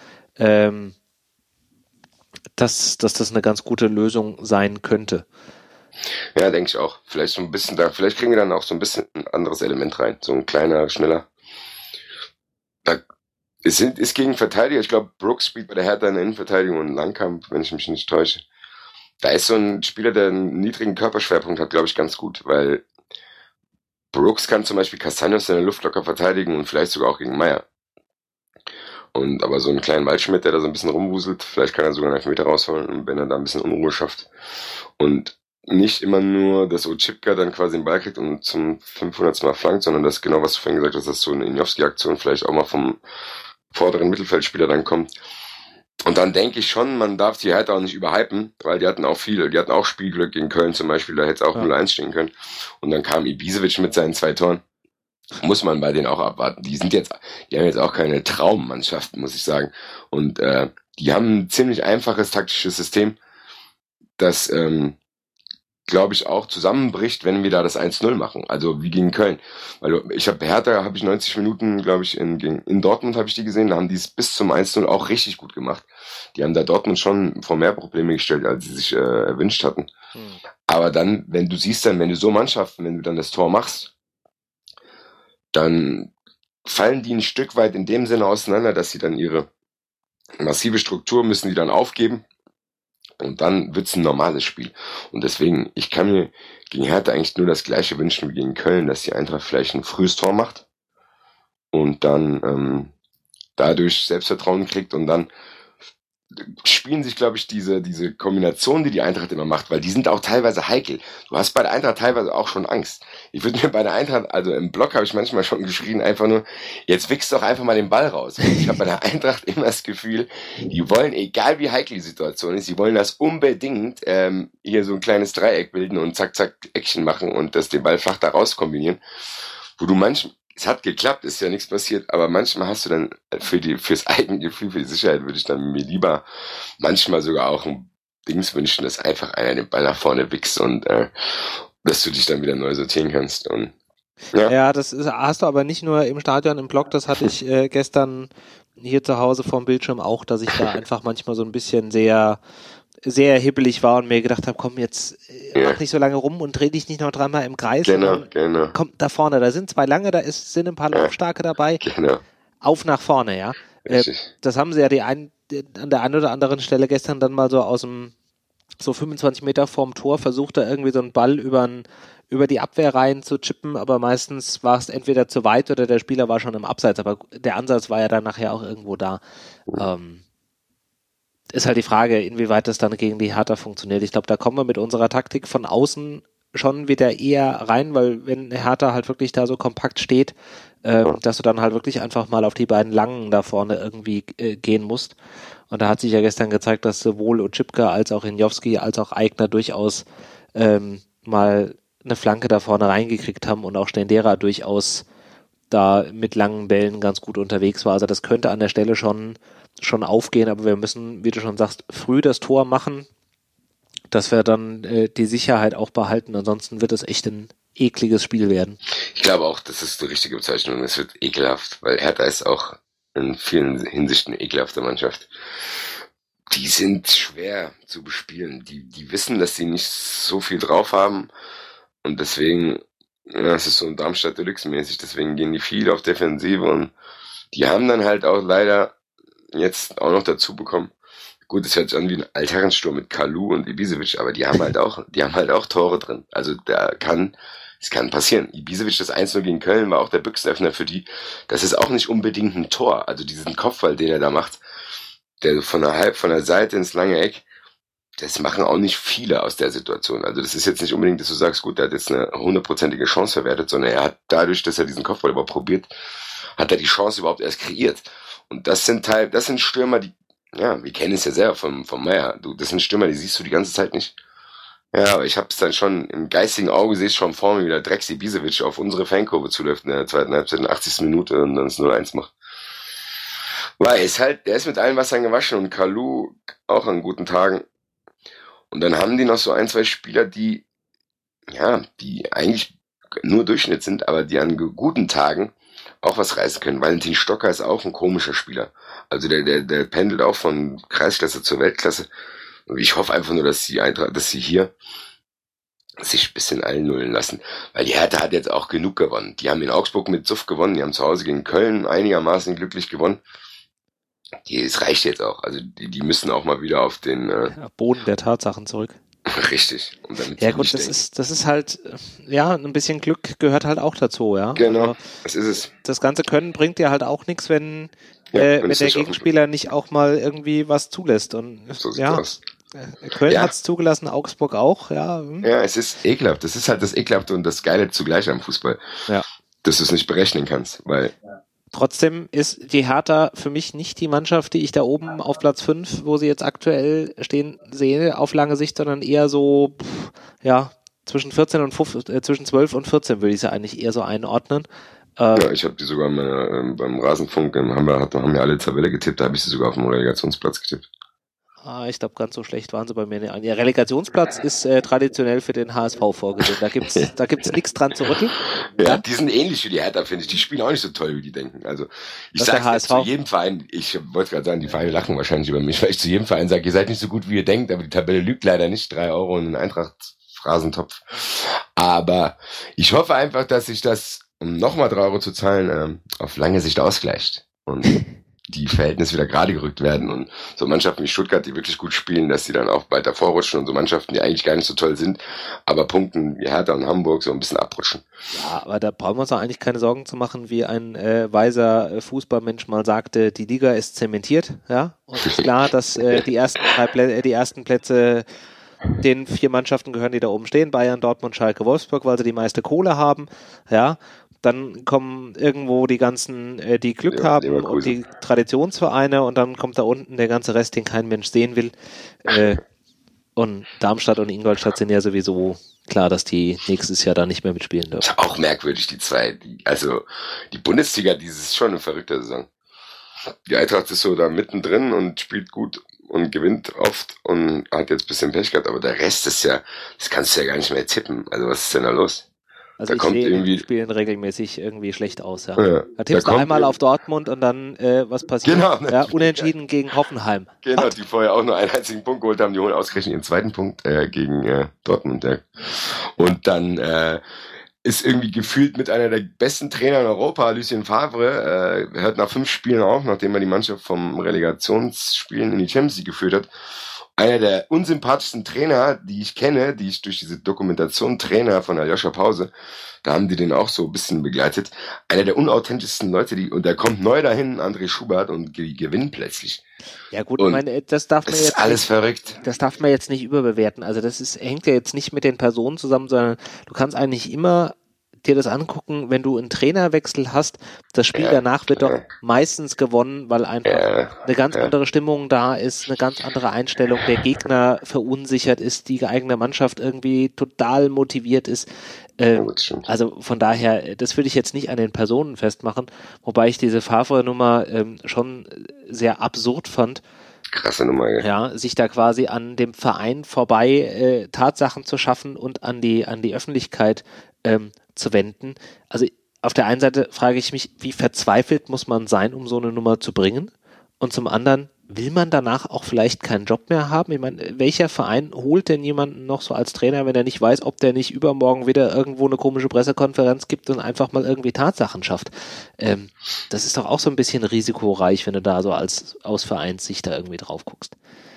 dass das eine ganz gute Lösung sein könnte. Ja, denke ich auch. Vielleicht so ein bisschen vielleicht kriegen wir dann auch so ein bisschen ein anderes Element rein. So ein kleiner, schneller. ist gegen Verteidiger, ich glaube, Brooks spielt bei der Hertha in der Innenverteidigung und Langkamp, wenn ich mich nicht täusche. Da ist so ein Spieler, der einen niedrigen Körperschwerpunkt hat, glaube ich, ganz gut, weil Brooks kann zum Beispiel Castaños in der Luft locker verteidigen und vielleicht sogar auch gegen Meier. Und aber so einen kleinen Waldschmidt, der da so ein bisschen rumwuselt, vielleicht kann er sogar einen Elfmeter rausholen, wenn er da ein bisschen Unruhe schafft. Und nicht immer nur, dass Oczipka dann quasi den Ball kriegt und zum 500. Mal flankt, sondern das genau, was du vorhin gesagt hast, dass so eine Injowski-Aktion vielleicht auch mal vom vorderen Mittelfeldspieler dann kommt. Und dann denke ich schon, man darf die Hertha auch nicht überhypen, weil die hatten auch Spielglück gegen Köln zum Beispiel, da hätte es auch 0-1 stehen können. Und dann kam Ibisevic mit seinen 2 Toren. Muss man bei denen auch abwarten. Die haben jetzt auch keine Traummannschaft, muss ich sagen. Und die haben ein ziemlich einfaches taktisches System, das glaube ich, auch zusammenbricht, wenn wir da das 1-0 machen. Also wie gegen Köln. Weil Hertha habe ich 90 Minuten, glaube ich, in Dortmund habe ich die gesehen, da haben die es bis zum 1-0 auch richtig gut gemacht. Die haben da Dortmund schon vor mehr Probleme gestellt, als sie sich erwünscht hatten. Aber dann, wenn du so Mannschaften, wenn du dann das Tor machst, dann fallen die ein Stück weit in dem Sinne auseinander, dass sie dann ihre massive Struktur müssen die dann aufgeben. Und dann wird's ein normales Spiel. Und deswegen, ich kann mir gegen Hertha eigentlich nur das Gleiche wünschen wie gegen Köln, dass die Eintracht vielleicht ein frühes Tor macht und dann dadurch Selbstvertrauen kriegt und dann spielen sich, glaube ich, diese Kombination, die Eintracht immer macht, weil die sind auch teilweise heikel. Du hast bei der Eintracht teilweise auch schon Angst. Ich würde mir bei der Eintracht, also im Block habe ich manchmal schon geschrien, einfach nur, jetzt wichst doch einfach mal den Ball raus. Ich habe bei der Eintracht immer das Gefühl, die wollen, egal wie heikel die Situation ist, die wollen das unbedingt hier so ein kleines Dreieck bilden und zack, zack, Action machen und das den Ball flach da raus kombinieren. Wo du es hat geklappt, ist ja nichts passiert, aber manchmal hast du dann fürs Eigengefühl, für die Sicherheit würde ich dann mir lieber manchmal sogar auch ein Dings wünschen, dass einfach einer den Ball nach vorne wichst und dass du dich dann wieder neu sortieren kannst. Und ja, hast du aber nicht nur im Stadion, im Block, das hatte ich gestern hier zu Hause vorm Bildschirm auch, dass ich da einfach manchmal so ein bisschen sehr sehr hibbelig war und mir gedacht habe, komm jetzt, mach nicht so lange rum und dreh dich nicht noch 3-mal im Kreis. Genau. Komm, da vorne, da sind 2 lange, sind ein paar Laufstarke dabei. Genau. Auf nach vorne, ja. Das haben sie ja an der einen oder anderen Stelle gestern dann mal so aus dem, so 25 Meter vorm Tor versucht, da irgendwie so einen Ball über die Abwehr rein zu chippen, aber meistens war es entweder zu weit oder der Spieler war schon im Abseits, aber der Ansatz war ja dann nachher auch irgendwo da. Ist halt die Frage, inwieweit das dann gegen die Hertha funktioniert. Ich glaube, da kommen wir mit unserer Taktik von außen schon wieder eher rein, weil wenn Hertha halt wirklich da so kompakt steht, dass du dann halt wirklich einfach mal auf die beiden Langen da vorne irgendwie gehen musst. Und da hat sich ja gestern gezeigt, dass sowohl Oczipka als auch Injowski als auch Aigner durchaus mal eine Flanke da vorne reingekriegt haben und auch Stendera durchaus da mit langen Bällen ganz gut unterwegs war. Also das könnte an der Stelle schon aufgehen, aber wir müssen, wie du schon sagst, früh das Tor machen, dass wir dann die Sicherheit auch behalten. Ansonsten wird es echt ein ekliges Spiel werden. Ich glaube auch, das ist die richtige Bezeichnung. Es wird ekelhaft, weil Hertha ist auch in vielen Hinsichten eine ekelhafte Mannschaft. Die sind schwer zu bespielen. Die wissen, dass sie nicht so viel drauf haben und deswegen, es ist so ein Darmstadt Deluxe mäßig, deswegen gehen die viel auf Defensive und die haben dann halt auch leider jetzt auch noch dazu bekommen. Gut, es hört sich an wie ein Altherrensturm mit Kalou und Ibisevic, aber die haben halt auch Tore drin. Also es kann passieren. Ibisevic, das 1-0 gegen Köln, war auch der Büchsenöffner für die. Das ist auch nicht unbedingt ein Tor. Also diesen Kopfball, den er da macht, der von der Seite ins lange Eck, das machen auch nicht viele aus der Situation. Also das ist jetzt nicht unbedingt, dass du sagst, gut, der hat jetzt eine 100%ige Chance verwertet, sondern er hat dadurch, dass er diesen Kopfball überhaupt probiert, hat er die Chance überhaupt erst kreiert. Und das sind Stürmer, die, ja, wir kennen es ja selber vom Meier. Das sind Stürmer, die siehst du die ganze Zeit nicht. Ja, aber ich habe es dann schon im geistigen Auge, sehe ich schon vor mir, wie der Drexi Ibisevic auf unsere Fankurve zuläuft in der zweiten Halbzeit, in der 80. Minute und dann das 0-1 macht. Weil der ist mit allen Wassern gewaschen und Kalou auch an guten Tagen. Und dann haben die noch so 1, 2 Spieler, die eigentlich nur Durchschnitt sind, aber die an guten Tagen auch was reißen können. Valentin Stocker ist auch ein komischer Spieler. Also der pendelt auch von Kreisklasse zur Weltklasse. Und ich hoffe einfach nur, dass sie hier sich ein bisschen einnullen lassen. Weil die Hertha hat jetzt auch genug gewonnen. Die haben in Augsburg mit Suff gewonnen, die haben zu Hause gegen Köln einigermaßen glücklich gewonnen. Es reicht jetzt auch. Also die müssen auch mal wieder auf den Boden der Tatsachen zurück. Richtig. Und ja gut, das ist halt, ja, ein bisschen Glück gehört halt auch dazu, ja. Genau, also, das ist es. Das ganze Können bringt dir halt auch nichts, wenn der Gegenspieler nicht auch mal irgendwie was zulässt. Und so ja, Köln hat es zugelassen, Augsburg auch, ja. Ja, es ist ekelhaft. Das ist halt das Ekelhafte und das Geile zugleich am Fußball. Ja. Dass du es nicht berechnen kannst, weil trotzdem ist die Hertha für mich nicht die Mannschaft, die ich da oben auf Platz 5, wo sie jetzt aktuell stehen, sehe, auf lange Sicht, sondern eher so, zwischen 14 und 15, zwischen 12 und 14 würde ich sie eigentlich eher so einordnen. Ja, ich habe die sogar beim Rasenfunk, haben wir alle Tabelle getippt, da habe ich sie sogar auf dem Relegationsplatz getippt. Ich glaube, ganz so schlecht waren sie bei mir nicht. Der Relegationsplatz ist traditionell für den HSV vorgesehen. Da gibt's nichts dran zu rütteln. Ja, die sind ähnlich wie die Hertha, finde ich. Die spielen auch nicht so toll, wie die denken. Also ich sage zu jedem Verein, ich wollte gerade sagen, die Vereine lachen wahrscheinlich über mich, weil ich zu jedem Verein sage, ihr seid nicht so gut, wie ihr denkt, aber die Tabelle lügt leider nicht. 3 Euro in den Eintracht-Phrasentopf. Aber ich hoffe einfach, dass sich das, um nochmal 3 Euro zu zahlen, auf lange Sicht ausgleicht. Und die Verhältnisse wieder gerade gerückt werden und so Mannschaften wie Stuttgart, die wirklich gut spielen, dass die dann auch weiter vorrutschen und so Mannschaften, die eigentlich gar nicht so toll sind, aber punkten wie Hertha und Hamburg so ein bisschen abrutschen. Ja, aber da brauchen wir uns auch eigentlich keine Sorgen zu machen, wie ein weiser Fußballmensch mal sagte, die Liga ist zementiert, ja, und ist klar, dass die ersten Plätze den 4 Mannschaften gehören, die da oben stehen, Bayern, Dortmund, Schalke, Wolfsburg, weil sie die meiste Kohle haben, ja. Dann kommen irgendwo die ganzen, die Glück haben und die Traditionsvereine und dann kommt da unten der ganze Rest, den kein Mensch sehen will. Und Darmstadt und Ingolstadt sind ja sowieso klar, dass die nächstes Jahr da nicht mehr mitspielen dürfen. Das ist auch merkwürdig, die zwei. Also die Bundesliga, die ist schon eine verrückte Saison. Die Eintracht ist so da mittendrin und spielt gut und gewinnt oft und hat jetzt ein bisschen Pech gehabt, aber der Rest ist ja, das kannst du ja gar nicht mehr tippen. Also was ist denn da los? Also ich sehe die Spielen regelmäßig irgendwie schlecht aus. Ja. Da tippst du einmal auf Dortmund und dann was passiert? Genau. Ja, unentschieden gegen Hoffenheim. Genau, die vorher auch nur einen einzigen Punkt geholt haben, die holen ausgerechnet ihren zweiten Punkt gegen Dortmund. Ja. Und dann ist irgendwie gefühlt mit einer der besten Trainer in Europa, Lucien Favre, hört nach 5 Spielen auf, nachdem er die Mannschaft vom Relegationsspielen in die Champions League geführt hat. Einer der unsympathischsten Trainer, die ich kenne, die ich durch diese Dokumentation Trainer von Aljoscha Pause, da haben die den auch so ein bisschen begleitet. Einer der unauthentischsten Leute, und der kommt neu dahin, André Schubert, und die gewinnen plötzlich. Ja gut, ich meine, das darf man jetzt alles verrückt. Das darf man jetzt nicht überbewerten. Also hängt ja jetzt nicht mit den Personen zusammen, sondern du kannst eigentlich immer dir das angucken, wenn du einen Trainerwechsel hast, das Spiel danach wird doch meistens gewonnen, weil einfach eine ganz andere Stimmung da ist, eine ganz andere Einstellung, der Gegner verunsichert ist, die eigene Mannschaft irgendwie total motiviert ist. Also von daher, das würde ich jetzt nicht an den Personen festmachen, wobei ich diese Favre-Nummer schon sehr absurd fand. Krasse Nummer, ja, sich da quasi an dem Verein vorbei Tatsachen zu schaffen und an die Öffentlichkeit zu wenden. Also auf der einen Seite frage ich mich, wie verzweifelt muss man sein, um so eine Nummer zu bringen? Und zum anderen, will man danach auch vielleicht keinen Job mehr haben? Ich meine, welcher Verein holt denn jemanden noch so als Trainer, wenn er nicht weiß, ob der nicht übermorgen wieder irgendwo eine komische Pressekonferenz gibt und einfach mal irgendwie Tatsachen schafft? Das ist doch auch so ein bisschen risikoreich, wenn du da so aus Vereinssicht da irgendwie drauf guckst.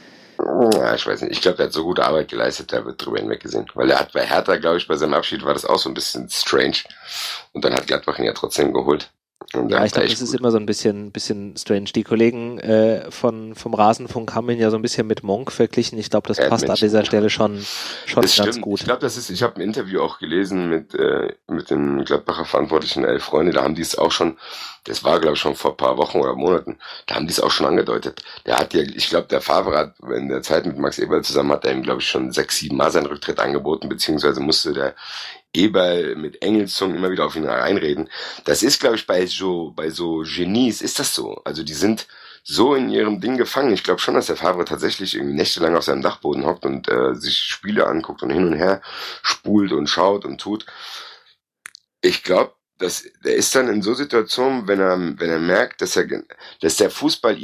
Ja, ich weiß nicht. Ich glaube, der hat so gute Arbeit geleistet, der wird drüber hinweggesehen. Weil er hat bei Hertha, glaube ich, bei seinem Abschied war das auch so ein bisschen strange. Und dann hat Gladbach ihn ja trotzdem geholt. Ja, ich glaube, das ist immer so ein bisschen strange. Die Kollegen vom Rasenfunk haben ihn ja so ein bisschen mit Monk verglichen. Ich glaube, das passt an dieser Stelle schon ganz stimmt. gut. Ich glaube, ich habe ein Interview auch gelesen mit den Gladbacher Verantwortlichen 11 Freunde, da haben die es auch schon, das war glaube ich schon vor ein paar Wochen oder Monaten, da haben die es auch schon angedeutet. Der hat ja, ich glaube, der Favre hat in der Zeit mit Max Eberl zusammen, hat er ihm glaube ich schon 6, 7 Mal seinen Rücktritt angeboten, beziehungsweise musste der Eberl mit Engelszungen immer wieder auf ihn reinreden. Das ist, glaube ich, bei so Genies ist das so. Also die sind so in ihrem Ding gefangen. Ich glaube schon, dass der Favre tatsächlich irgendwie nächtelang auf seinem Dachboden hockt und sich Spiele anguckt und hin und her spult und schaut und tut. Ich glaube, der ist dann in so Situationen, wenn er merkt, dass der Fußball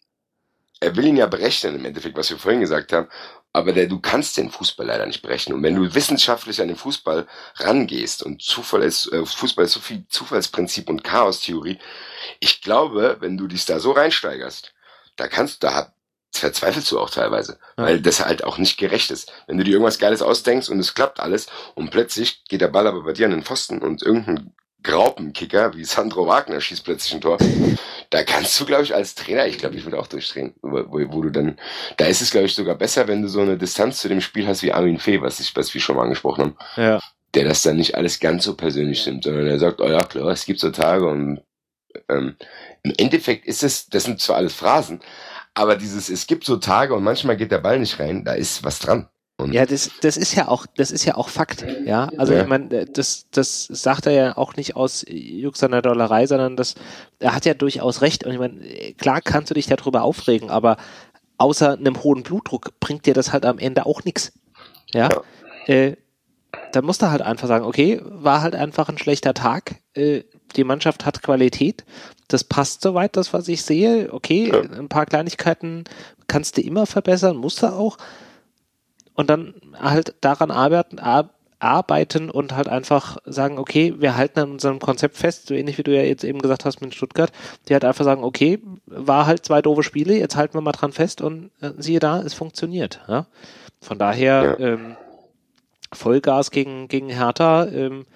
er will ihn ja berechnen im Endeffekt, was wir vorhin gesagt haben, aber du kannst den Fußball leider nicht berechnen. Und wenn du wissenschaftlich an den Fußball rangehst und Fußball ist so viel Zufallsprinzip und Chaostheorie, ich glaube, wenn du dich da so reinsteigerst, da verzweifelst du auch teilweise, weil das halt auch nicht gerecht ist. Wenn du dir irgendwas Geiles ausdenkst und es klappt alles und plötzlich geht der Ball aber bei dir an den Pfosten und irgendein Graupenkicker wie Sandro Wagner schießt plötzlich ein Tor, da kannst du, glaube ich, als Trainer, ich glaube, ich würde auch durchdrehen, wo du dann, da ist es, glaube ich, sogar besser, wenn du so eine Distanz zu dem Spiel hast wie Armin Fee, was wir schon mal angesprochen haben, der das dann nicht alles ganz so persönlich nimmt, sondern der sagt, oh ja, klar, es gibt so Tage und im Endeffekt das sind zwar alles Phrasen, aber es gibt so Tage und manchmal geht der Ball nicht rein, da ist was dran. Und ja, das ist ja auch Fakt, ja. Also ich meine, das sagt er ja auch nicht aus Jux an der Dollerei, sondern er hat ja durchaus recht. Und ich meine, klar kannst du dich darüber aufregen, aber außer einem hohen Blutdruck bringt dir das halt am Ende auch nichts. Ja. Dann musst du halt einfach sagen, okay, war halt einfach ein schlechter Tag. Die Mannschaft hat Qualität. Das passt soweit, das, was ich sehe. Okay, ein paar Kleinigkeiten kannst du immer verbessern, musst du auch. Und dann halt daran arbeiten und halt einfach sagen, okay, wir halten an unserem Konzept fest, so ähnlich wie du ja jetzt eben gesagt hast mit Stuttgart, die halt einfach sagen, okay, war halt 2 doofe Spiele, jetzt halten wir mal dran fest und siehe da, es funktioniert. Ja? Von daher Vollgas gegen Hertha.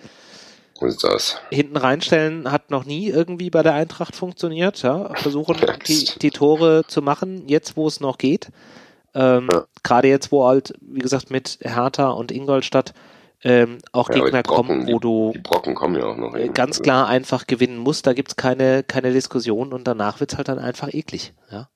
Hinten reinstellen hat noch nie irgendwie bei der Eintracht funktioniert. Ja? Versuchen die Tore zu machen, jetzt wo es noch geht. Gerade jetzt, wo halt, wie gesagt, mit Hertha und Ingolstadt auch Gegner kommen, wo du die Brocken kommen ja auch noch ganz klar einfach gewinnen musst, da gibt's keine Diskussion und danach wird's halt dann einfach eklig.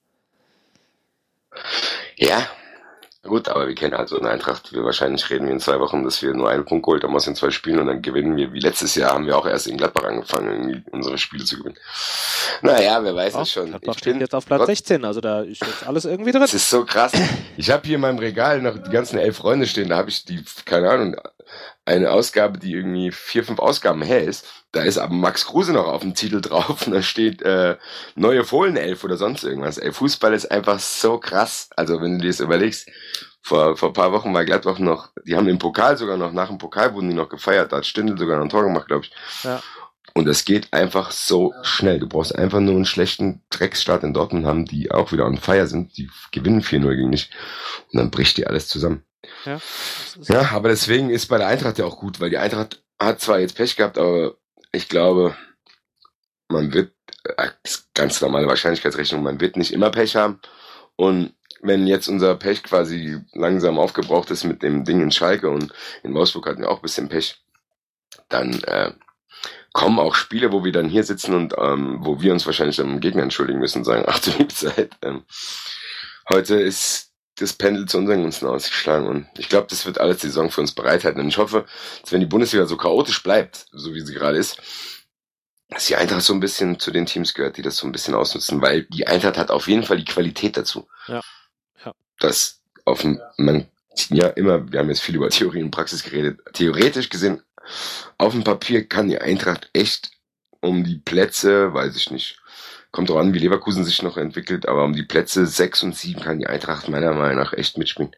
Ja, gut, aber wir kennen halt so eine Eintracht, wahrscheinlich reden wir in 2 Wochen, dass wir nur einen Punkt geholt haben aus den 2 Spielen und dann gewinnen wir, wie letztes Jahr haben wir auch erst in Gladbach angefangen, irgendwie unsere Spiele zu gewinnen. Naja, wer weiß es schon. Gladbach steht jetzt auf Platz 16, also da ist jetzt alles irgendwie drin. Das ist so krass. Ich habe hier in meinem Regal noch die ganzen 11 Freunde stehen, da habe ich keine Ahnung, eine Ausgabe, die irgendwie 4, 5 Ausgaben her ist. Da ist aber Max Kruse noch auf dem Titel drauf und da steht neue Fohlenelf oder sonst irgendwas. Fußball ist einfach so krass. Also wenn du dir das überlegst, vor ein paar Wochen war Gladbach noch, die haben im Pokal sogar noch, nach dem Pokal wurden die noch gefeiert, da hat Stindl sogar noch ein Tor gemacht, glaube ich. Ja. Und das geht einfach so schnell. Du brauchst einfach nur einen schlechten Drecksstart in Dortmund haben, die auch wieder on fire sind, die gewinnen 4-0 gegen dich und dann bricht dir alles zusammen. Ja, aber deswegen ist bei der Eintracht ja auch gut, weil die Eintracht hat zwar jetzt Pech gehabt, aber ich glaube, man wird, ganz normale Wahrscheinlichkeitsrechnung, man wird nicht immer Pech haben und wenn jetzt unser Pech quasi langsam aufgebraucht ist mit dem Ding in Schalke und in Wolfsburg hatten wir auch ein bisschen Pech, dann kommen auch Spiele, wo wir dann hier sitzen und wo wir uns wahrscheinlich am Gegner entschuldigen müssen und sagen, ach du liebe Zeit, heute ist das Pendel zu unseren Gunsten ausgeschlagen und ich glaube, das wird alles die Saison für uns bereithalten und ich hoffe, dass wenn die Bundesliga so chaotisch bleibt, so wie sie gerade ist, dass die Eintracht so ein bisschen zu den Teams gehört, die das so ein bisschen ausnutzen, weil die Eintracht hat auf jeden Fall die Qualität dazu. Ja. Das wir haben jetzt viel über Theorie und Praxis geredet. Theoretisch gesehen, auf dem Papier kann die Eintracht echt um die Plätze, weiß ich nicht, kommt auch an, wie Leverkusen sich noch entwickelt, aber um die Plätze 6 und 7 kann die Eintracht meiner Meinung nach echt mitspielen.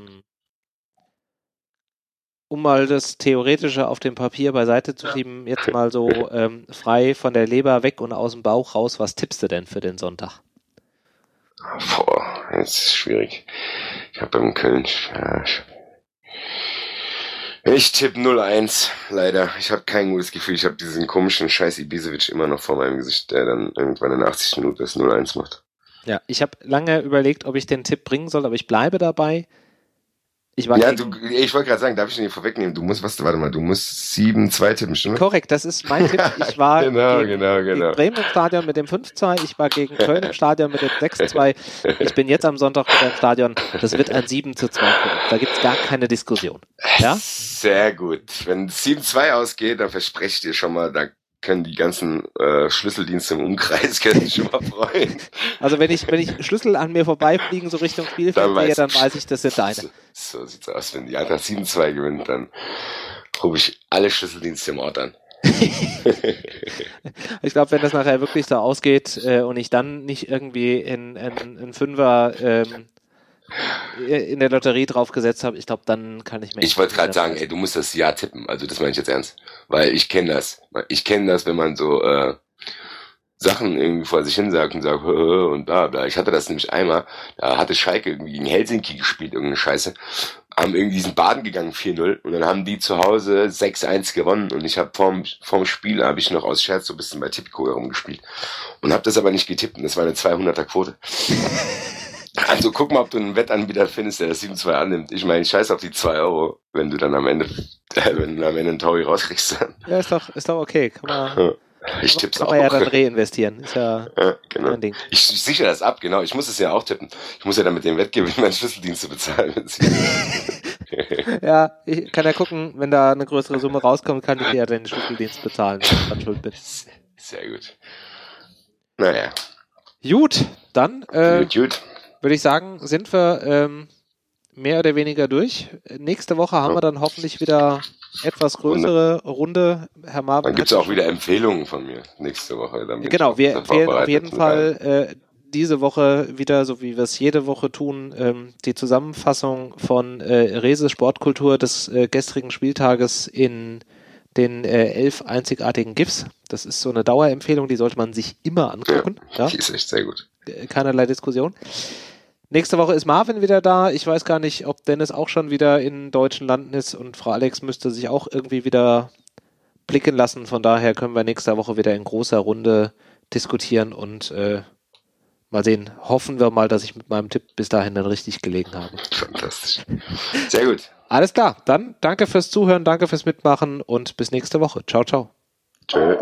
Um mal das Theoretische auf dem Papier beiseite zu schieben, jetzt mal so frei von der Leber weg und aus dem Bauch raus, was tippst du denn für den Sonntag? Boah, jetzt ist es schwierig. Ich habe beim Köln. Ich tippe 0-1, leider. Ich habe kein gutes Gefühl. Ich habe diesen komischen Scheiß Ibisevic immer noch vor meinem Gesicht, der dann irgendwann in 80 Minuten das 0-1 macht. Ja, ich habe lange überlegt, ob ich den Tipp bringen soll, aber ich bleibe dabei. Ich wollte gerade sagen, darf ich den hier vorwegnehmen? Du musst 7-2 tippen, stimmt? Korrekt, das ist mein Tipp. Ich war gegen Bremen im Stadion mit dem 5-2, ich war gegen Köln im Stadion mit dem 6-2. Ich bin jetzt am Sonntag mit dem Stadion. Das wird ein 7-2. Da gibt es gar keine Diskussion. Ja? Sehr gut. Wenn 7-2 ausgeht, dann verspreche ich dir schon mal, da können die ganzen Schlüsseldienste im Umkreis sich schon mal freuen. Also wenn ich Schlüssel an mir vorbeifliegen, so Richtung Spielfeld sehe, dann weiß ich, das sind deine. So sieht's aus. Wenn die Eintracht 7-2 gewinnt, dann rufe ich alle Schlüsseldienste im Ort an. Ich glaube, wenn das nachher wirklich so ausgeht und ich dann nicht irgendwie in Fünfer in der Lotterie draufgesetzt habe, ich glaube, dann kann ich mir... Ich wollte gerade sagen, du musst das Ja tippen, also das meine ich jetzt ernst, weil ich kenne das. Ich kenne das, wenn man so Sachen irgendwie vor sich hin sagt und sagt, und bla bla. Ich hatte das nämlich einmal, da hatte Schalke irgendwie gegen Helsinki gespielt, irgendeine Scheiße. Haben irgendwie diesen Baden gegangen, 4-0, und dann haben die zu Hause 6-1 gewonnen, und ich habe vorm Spiel habe ich noch aus Scherz so ein bisschen bei Tipico herumgespielt und habe das aber nicht getippt, und das war eine 200er Quote. Also guck mal, ob du einen Wettanbieter findest, der das 7-2 annimmt. Ich meine, scheiß auf die 2 Euro, wenn du dann am Ende einen Taui rauskriegst. Ja, ist doch okay. Ich tipp's kann auch. Man ja dann reinvestieren. Ist ja genau. ein Ding. Ich sichere das ab, genau. Ich muss es ja auch tippen. Ich muss ja dann mit dem Wettgewinn meine Schlüsseldienste bezahlen. Ja, ich kann ja gucken, wenn da eine größere Summe rauskommt, kann ich dir ja den Schlüsseldienst bezahlen, wenn ich dran schuld bin. Sehr gut. Naja. Gut, dann Gut. würde ich sagen, sind wir mehr oder weniger durch. Nächste Woche haben wir dann hoffentlich wieder etwas größere Runde. Herr Marvin. Dann gibt es auch wieder Empfehlungen von mir nächste Woche. Genau, wir empfehlen auf jeden Fall diese Woche wieder, so wie wir es jede Woche tun, die Zusammenfassung von Reses Sportkultur des gestrigen Spieltages in den 11 einzigartigen GIFs. Das ist so eine Dauerempfehlung, die sollte man sich immer angucken. Ja, die ist echt sehr gut. Keinerlei Diskussion. Nächste Woche ist Marvin wieder da. Ich weiß gar nicht, ob Dennis auch schon wieder in deutschen Landen ist, und Frau Alex müsste sich auch irgendwie wieder blicken lassen. Von daher können wir nächste Woche wieder in großer Runde diskutieren und mal sehen. Hoffen wir mal, dass ich mit meinem Tipp bis dahin dann richtig gelegen habe. Fantastisch. Sehr gut. Alles klar. Dann danke fürs Zuhören, danke fürs Mitmachen und bis nächste Woche. Ciao, ciao. Tschö.